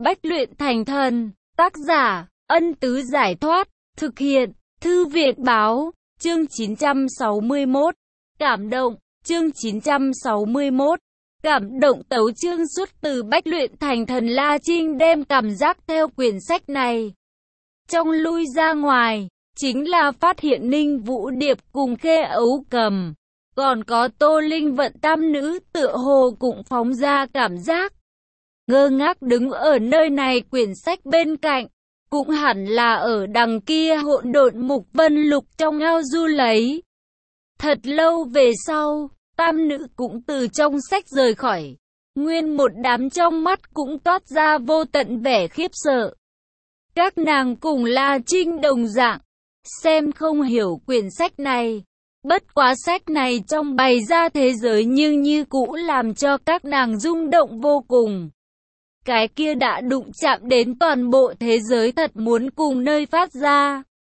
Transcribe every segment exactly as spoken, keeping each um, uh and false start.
Bách luyện thành thần. Tác giả, Ân Tứ Giải Thoát. Thực hiện, Thư Viện Báo. Chương chín trăm sáu mươi mốt. Cảm động. Chương chín trăm sáu mươi mốt. Cảm động. Tấu chương xuất từ Bách luyện thành thần. La Trinh đem cảm giác theo quyển sách này trong lui ra ngoài, chính là phát hiện Ninh Vũ Điệp cùng Khê Ấu Cầm, còn có Tô Linh Vận tam nữ tựa hồ cũng phóng ra cảm giác ngơ ngác đứng ở nơi này. Quyển sách bên cạnh cũng hẳn là ở đằng kia hỗn độn mục vân lục trong ao du lấy. Thật lâu về sau, tam nữ cũng từ trong sách rời khỏi, nguyên một đám trong mắt cũng toát ra vô tận vẻ khiếp sợ. Các nàng cùng La Trinh đồng dạng, xem không hiểu quyển sách này. Bất quá sách này trong bày ra thế giới nhưng như cũ làm cho các nàng rung động vô cùng. Cái kia đã đụng chạm đến toàn bộ thế giới, thật muốn cùng nơi phát ra.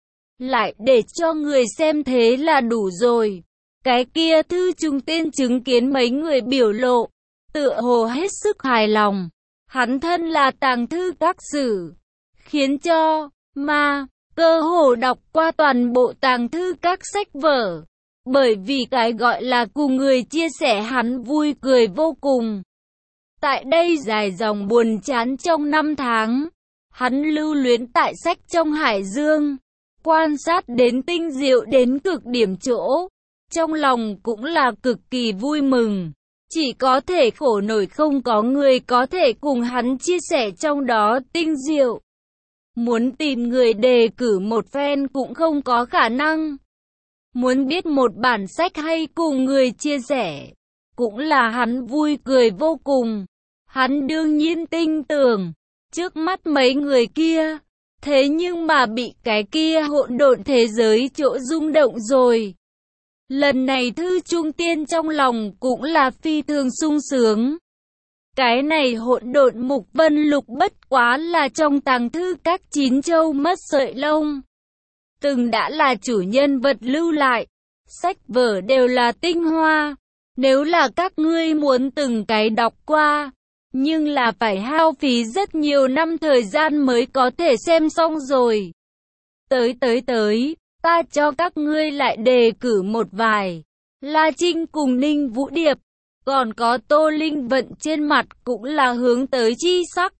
Lại để cho người xem thế là đủ rồi. Cái kia Thư Trung Tiên chứng kiến mấy người biểu lộ, tựa hồ hết sức hài lòng. Hắn thân là tàng thư các sử, khiến cho mà cơ hồ đọc qua toàn bộ tàng thư các sách vở. Bởi vì cái gọi là cùng người chia sẻ, hắn vui cười vô cùng. Tại đây dài dòng buồn chán trong năm tháng, hắn lưu luyến tại sách trong hải dương, quan sát đến tinh diệu đến cực điểm chỗ, trong lòng cũng là cực kỳ vui mừng. Chỉ có thể khổ nổi không có người có thể cùng hắn chia sẻ trong đó tinh diệu. Muốn tìm người đề cử một phen cũng không có khả năng. Muốn biết một bản sách hay cùng người chia sẻ, cũng là hắn vui cười vô cùng. Hắn đương nhiên tin tưởng, trước mắt mấy người kia, thế nhưng mà bị cái kia hỗn độn thế giới chỗ rung động rồi. Lần này Thư Trung Tiên trong lòng cũng là phi thường sung sướng. Cái này hỗn độn mục vân lục bất quá là trong tàng thư các chín châu mất sợi lông. Từng đã là chủ nhân vật lưu lại, sách vở đều là tinh hoa. Nếu là các ngươi muốn từng cái đọc qua, nhưng là phải hao phí rất nhiều năm thời gian mới có thể xem xong rồi. Tới tới tới, ta cho các ngươi lại đề cử một vài. La Trinh cùng Ninh Vũ Điệp, còn có Tô Linh Vận trên mặt cũng là hướng tới chi sắc.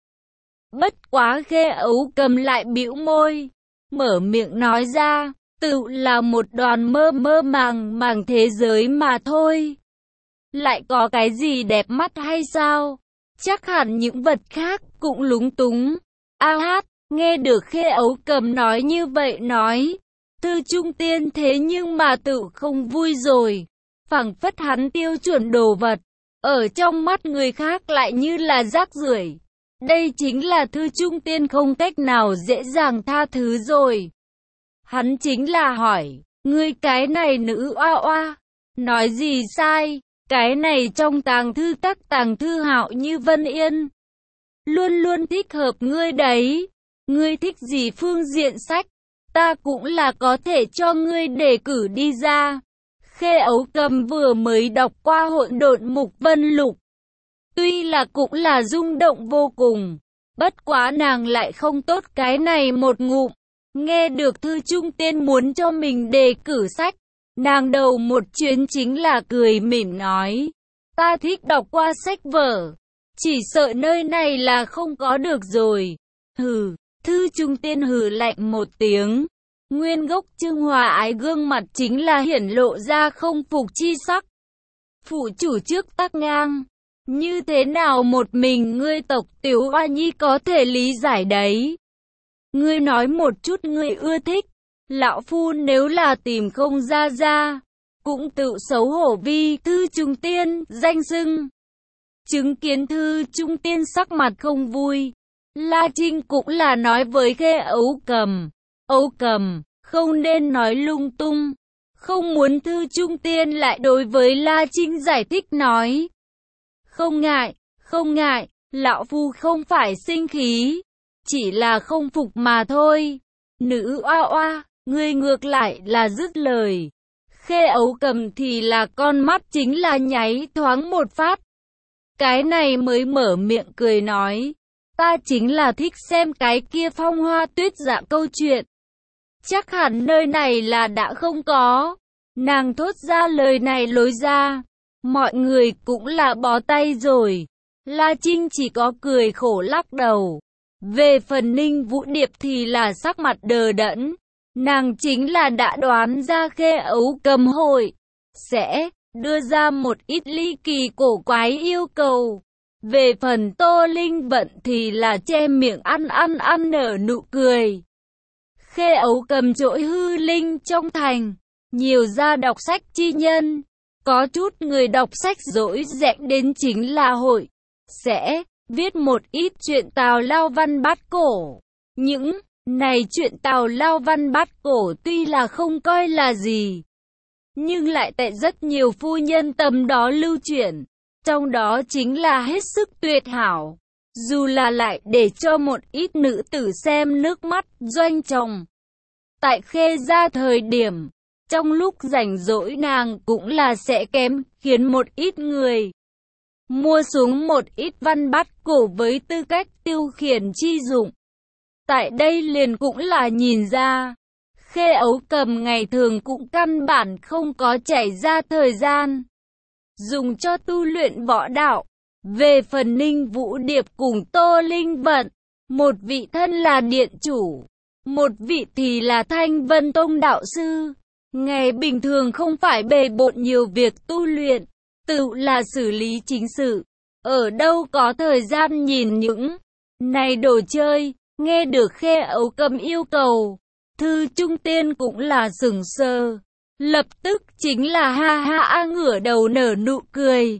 Bất quá Khê Ấu Cầm lại bĩu môi, mở miệng nói ra, tự là một đoàn mơ mơ màng màng thế giới mà thôi. Lại có cái gì đẹp mắt hay sao? Chắc hẳn những vật khác cũng lúng túng. A hát, nghe được Khê Ấu Cầm nói như vậy nói, Thư Trung Tiên thế nhưng mà tự không vui rồi. Phảng phất hắn tiêu chuẩn đồ vật, ở trong mắt người khác lại như là rác rưởi. Đây chính là Thư Trung Tiên không cách nào dễ dàng tha thứ rồi. Hắn chính là hỏi, ngươi cái này nữ oa oa, nói gì sai? Cái này trong tàng thư các tàng thư hạo như Vân Yên, luôn luôn thích hợp ngươi đấy. Ngươi thích gì phương diện sách, ta cũng là có thể cho ngươi đề cử đi ra. Khê Ấu Cầm vừa mới đọc qua hỗn độn mục vân lục, tuy là cũng là rung động vô cùng, bất quá nàng lại không tốt cái này một ngụm. Nghe được Thư Trung Tiên muốn cho mình đề cử sách, nàng đầu một chuyến chính là cười mỉm nói, ta thích đọc qua sách vở, chỉ sợ nơi này là không có được rồi. Hừ. Thư Trung Tiên hừ lạnh một tiếng, nguyên gốc Trương Hòa Ái gương mặt chính là hiển lộ ra không phục chi sắc. Phụ chủ trước tắc ngang, như thế nào một mình ngươi tộc tiểu oa nhi có thể lý giải đấy? Ngươi nói một chút ngươi ưa thích, lão phu nếu là tìm không ra ra, cũng tự xấu hổ vi Thư Trung Tiên danh xưng. Chứng kiến Thư Trung Tiên sắc mặt không vui, La Trinh cũng là nói với Khê Ấu Cầm, Ấu Cầm, không nên nói lung tung. Không muốn Thư Trung Tiên lại đối với La Trinh giải thích nói, không ngại, không ngại, lão phu không phải sinh khí, chỉ là không phục mà thôi. Nữ oa oa, ngươi ngược lại là dứt lời. Khê Ấu Cầm thì là con mắt chính là nháy thoáng một phát. Cái này mới mở miệng cười nói, Ta chính là thích xem cái kia phong hoa tuyết dạ câu chuyện. Chắc hẳn nơi này là đã không có. Nàng thốt ra lời này lối ra. Mọi người cũng là bó tay rồi. La Trinh chỉ có cười khổ lắc đầu. Về phần Ninh Vũ Điệp thì là sắc mặt đờ đẫn. Nàng chính là đã đoán ra Khê Ấu Cầm hội sẽ đưa ra một ít ly kỳ cổ quái yêu cầu. Về phần Tô Linh Vận thì là che miệng ăn ăn ăn nở nụ cười. Khê Ấu Cầm trỗi hư linh trong thành, nhiều gia đọc sách chi nhân. Có chút người đọc sách dỗi dẹn đến chính là hội sẽ viết một ít chuyện tào lao văn bát cổ. Những này chuyện tào lao văn bát cổ tuy là không coi là gì, nhưng lại tại rất nhiều phu nhân tầm đó lưu truyền. Trong đó chính là hết sức tuyệt hảo. Dù là lại để cho một ít nữ tử xem nước mắt doanh chồng. Tại Khê gia thời điểm, trong lúc rảnh rỗi nàng cũng là sẽ kém khiến một ít người mua xuống một ít văn bát cổ với tư cách tiêu khiển chi dụng. Tại đây liền cũng là nhìn ra, Khê Ấu Cầm ngày thường cũng căn bản không có chảy ra thời gian dùng cho tu luyện võ đạo. Về phần Ninh Vũ Điệp cùng Tô Linh Vận, một vị thân là điện chủ, một vị thì là Thanh Vân Tông đạo sư. Ngày bình thường không phải bề bộn nhiều việc tu luyện, tự là xử lý chính sự. Ở đâu có thời gian nhìn những này đồ chơi. Nghe được Khê Ấu Cầm yêu cầu, Thư Trung Tiên cũng là sừng sờ. Lập tức chính là ha ha ngửa đầu nở nụ cười.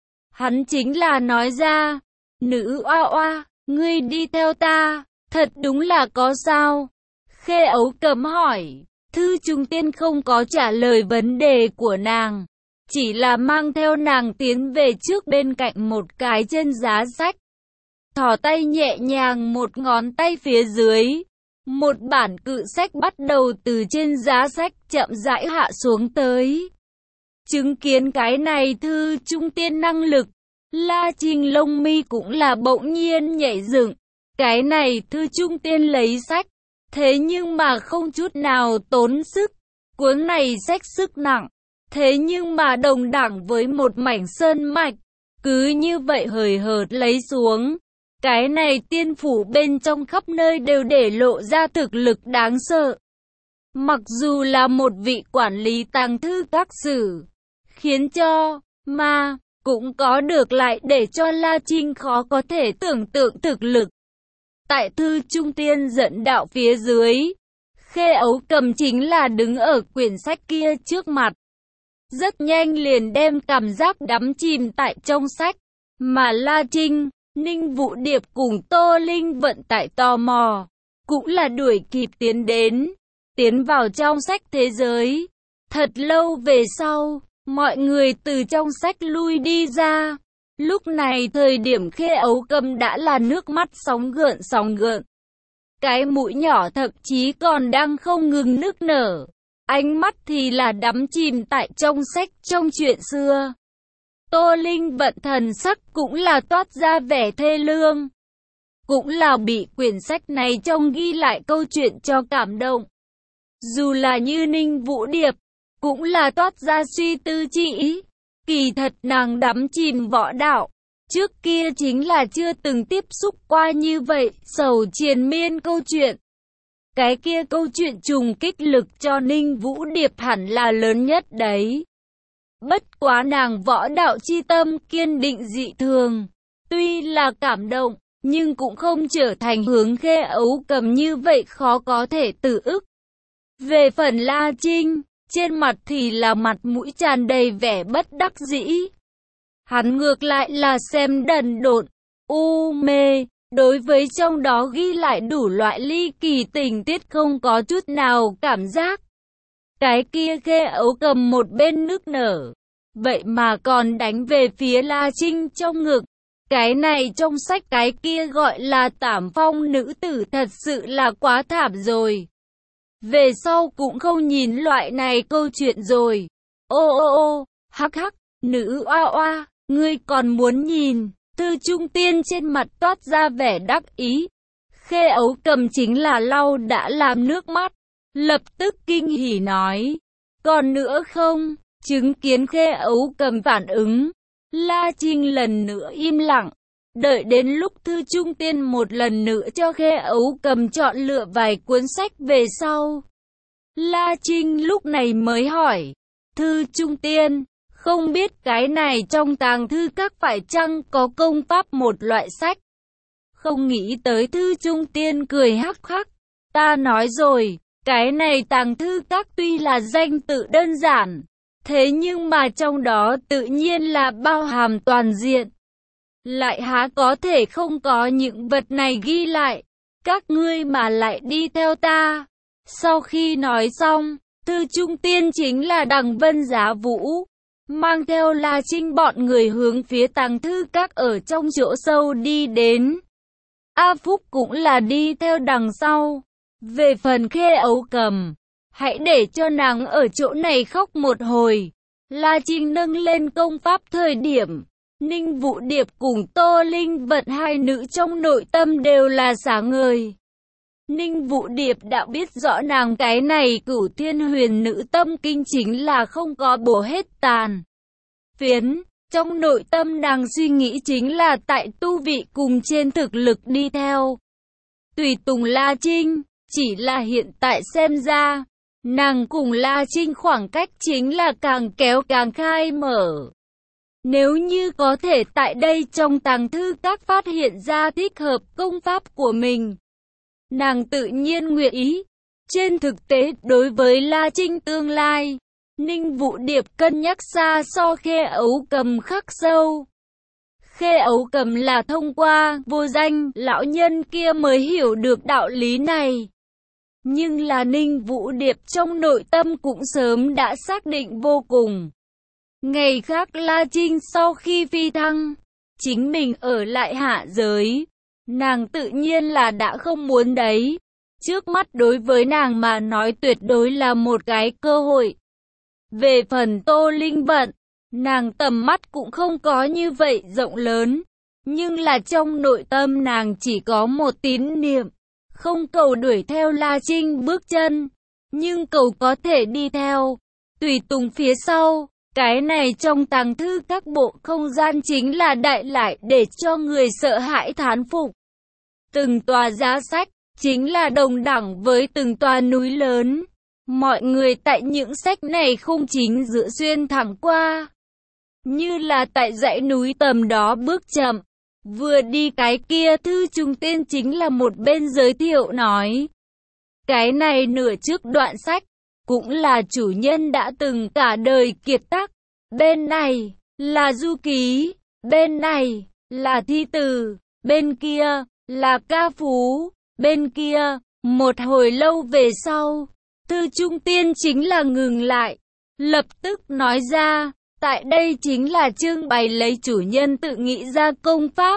Hắn chính là nói ra, nữ oa oa, ngươi đi theo ta, thật đúng là có sao? Khê Ấu Cầm hỏi, Thư Trung Tiên không có trả lời vấn đề của nàng, chỉ là mang theo nàng tiến về trước bên cạnh một cái chân giá sách. Thò tay nhẹ nhàng một ngón tay phía dưới. Một bản cự sách bắt đầu từ trên giá sách chậm rãi hạ xuống tới. Chứng kiến cái này Thư Trung Tiên năng lực, La Trinh lông mi cũng là bỗng nhiên nhảy dựng. Cái này Thư Trung Tiên lấy sách, thế nhưng mà không chút nào tốn sức. Cuốn này sách sức nặng, thế nhưng mà đồng đẳng với một mảnh sơn mạch. Cứ như vậy hời hợt lấy xuống. Cái này tiên phủ bên trong khắp nơi đều để lộ ra thực lực đáng sợ. Mặc dù là một vị quản lý tàng thư các sử, khiến cho, mà, cũng có được lại để cho La Trinh khó có thể tưởng tượng thực lực. Tại Thư Trung Tiên dẫn đạo phía dưới, Khê Ấu Cầm chính là đứng ở quyển sách kia trước mặt. Rất nhanh liền đem cảm giác đắm chìm tại trong sách, mà La Trinh, Ninh Vũ Điệp cùng Tô Linh Vận tại tò mò, cũng là đuổi kịp tiến đến, tiến vào trong sách thế giới. Thật lâu về sau, mọi người từ trong sách lui đi ra. Lúc này thời điểm Khê Ấu Cầm đã là nước mắt sóng gợn sóng gợn. Cái mũi nhỏ thậm chí còn đang không ngừng nức nở. Ánh mắt thì là đắm chìm tại trong sách trong chuyện xưa. Tô Linh Vận thần sắc cũng là toát ra vẻ thê lương. Cũng là bị quyển sách này trong ghi lại câu chuyện cho cảm động. Dù là như Ninh Vũ Điệp, cũng là toát ra suy tư chi ý. Kỳ thật nàng đắm chìm võ đạo. Trước kia chính là chưa từng tiếp xúc qua như vậy, sầu triền miên câu chuyện. Cái kia câu chuyện trùng kích lực cho Ninh Vũ Điệp hẳn là lớn nhất đấy. Bất quá nàng võ đạo chi tâm kiên định dị thường. Tuy là cảm động, nhưng cũng không trở thành hướng Khê Ấu Cầm như vậy khó có thể tự ức. Về phần La Trinh, trên mặt thì là mặt mũi tràn đầy vẻ bất đắc dĩ. Hắn ngược lại là xem đần độn, u mê, đối với trong đó ghi lại đủ loại ly kỳ tình tiết không có chút nào cảm giác. Cái kia Khê Ấu Cầm một bên nức nở, vậy mà còn đánh về phía La Trinh trong ngực. Cái này trong sách cái kia gọi là tảm phong nữ tử thật sự là quá thảm rồi. Về sau cũng không nhìn loại này câu chuyện rồi. Ô ô ô, hắc hắc, nữ oa oa, ngươi còn muốn nhìn. Thư Trung Tiên trên mặt toát ra vẻ đắc ý. Khê Ấu Cầm chính là lau đã làm nước mắt, lập tức kinh hỉ nói. Còn nữa không? Chứng kiến Khê Ấu Cầm phản ứng, La Trinh lần nữa im lặng. Đợi đến lúc Thư Trung Tiên một lần nữa cho Khê Ấu Cầm chọn lựa vài cuốn sách về sau, La Trinh lúc này mới hỏi. Thư Trung Tiên, không biết cái này trong tàng thư các phải chăng có công pháp một loại sách? Không nghĩ tới Thư Trung Tiên cười hắc hắc. Ta nói rồi, cái này tàng thư các tuy là danh tự đơn giản, thế nhưng mà trong đó tự nhiên là bao hàm toàn diện. Lại há có thể không có những vật này ghi lại, các ngươi mà lại đi theo ta. Sau khi nói xong, Thư Trung Tiên chính là Đằng Vân Giá Vũ, mang theo La Trinh bọn người hướng phía tàng thư các ở trong chỗ sâu đi đến. A Phúc cũng là đi theo đằng sau. Về phần Khê Ấu Cầm, hãy để cho nàng ở chỗ này khóc một hồi. La Trinh nâng lên công pháp thời điểm, Ninh Vũ Điệp cùng Tô Linh Vận hai nữ trong nội tâm đều là sáng ngời. Ninh Vũ Điệp đã biết rõ nàng cái này Cửu Thiên Huyền Nữ Tâm Kinh chính là không có bổ hết tàn phiến. Trong nội tâm nàng suy nghĩ chính là tại tu vị cùng trên thực lực đi theo tùy tùng La Trinh, chỉ là hiện tại xem ra, nàng cùng La Trinh khoảng cách chính là càng kéo càng khai mở. Nếu như có thể tại đây trong tàng thư các phát hiện ra thích hợp công pháp của mình, nàng tự nhiên nguyện ý. Trên thực tế đối với La Trinh tương lai, Ninh Vũ Điệp cân nhắc xa so Khê Ấu Cầm khắc sâu. Khê Ấu Cầm là thông qua vô danh lão nhân kia mới hiểu được đạo lý này. Nhưng là Ninh Vũ Điệp trong nội tâm cũng sớm đã xác định vô cùng. Ngày khác La Trinh sau khi phi thăng, chính mình ở lại hạ giới, nàng tự nhiên là đã không muốn đấy. Trước mắt đối với nàng mà nói tuyệt đối là một cái cơ hội. Về phần Tô Linh Vận, nàng tầm mắt cũng không có như vậy rộng lớn, nhưng là trong nội tâm nàng chỉ có một tín niệm, không cầu đuổi theo La Trinh bước chân, nhưng cầu có thể đi theo, tùy tùng phía sau. Cái này trong tàng thư các bộ không gian chính là đại lại để cho người sợ hãi thán phục. Từng tòa giá sách chính là đồng đẳng với từng tòa núi lớn. Mọi người tại những sách này không chính giữa xuyên thẳng qua, như là tại dãy núi tầm đó bước chậm. Vừa đi cái kia Thư Trung Tiên chính là một bên giới thiệu nói. Cái này nửa trước đoạn sách, cũng là chủ nhân đã từng cả đời kiệt tác. Bên này là du ký, bên này là thi từ, bên kia là ca phú, bên kia. Một hồi lâu về sau, Thư Trung Tiên chính là ngừng lại, lập tức nói ra, tại đây chính là trưng bày lấy chủ nhân tự nghĩ ra công pháp.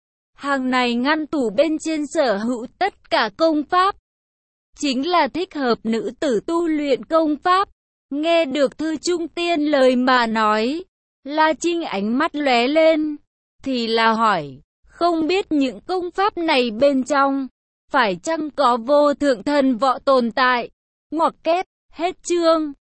Hàng này ngăn tủ bên trên sở hữu tất cả công pháp, chính là thích hợp nữ tử tu luyện công pháp. Nghe được Thư Trung Tiên lời mà nói, La Trinh ánh mắt lóe lên, thì là hỏi, không biết những công pháp này bên trong, phải chăng có vô thượng thần võ tồn tại? Ngoặc kép, hết chương.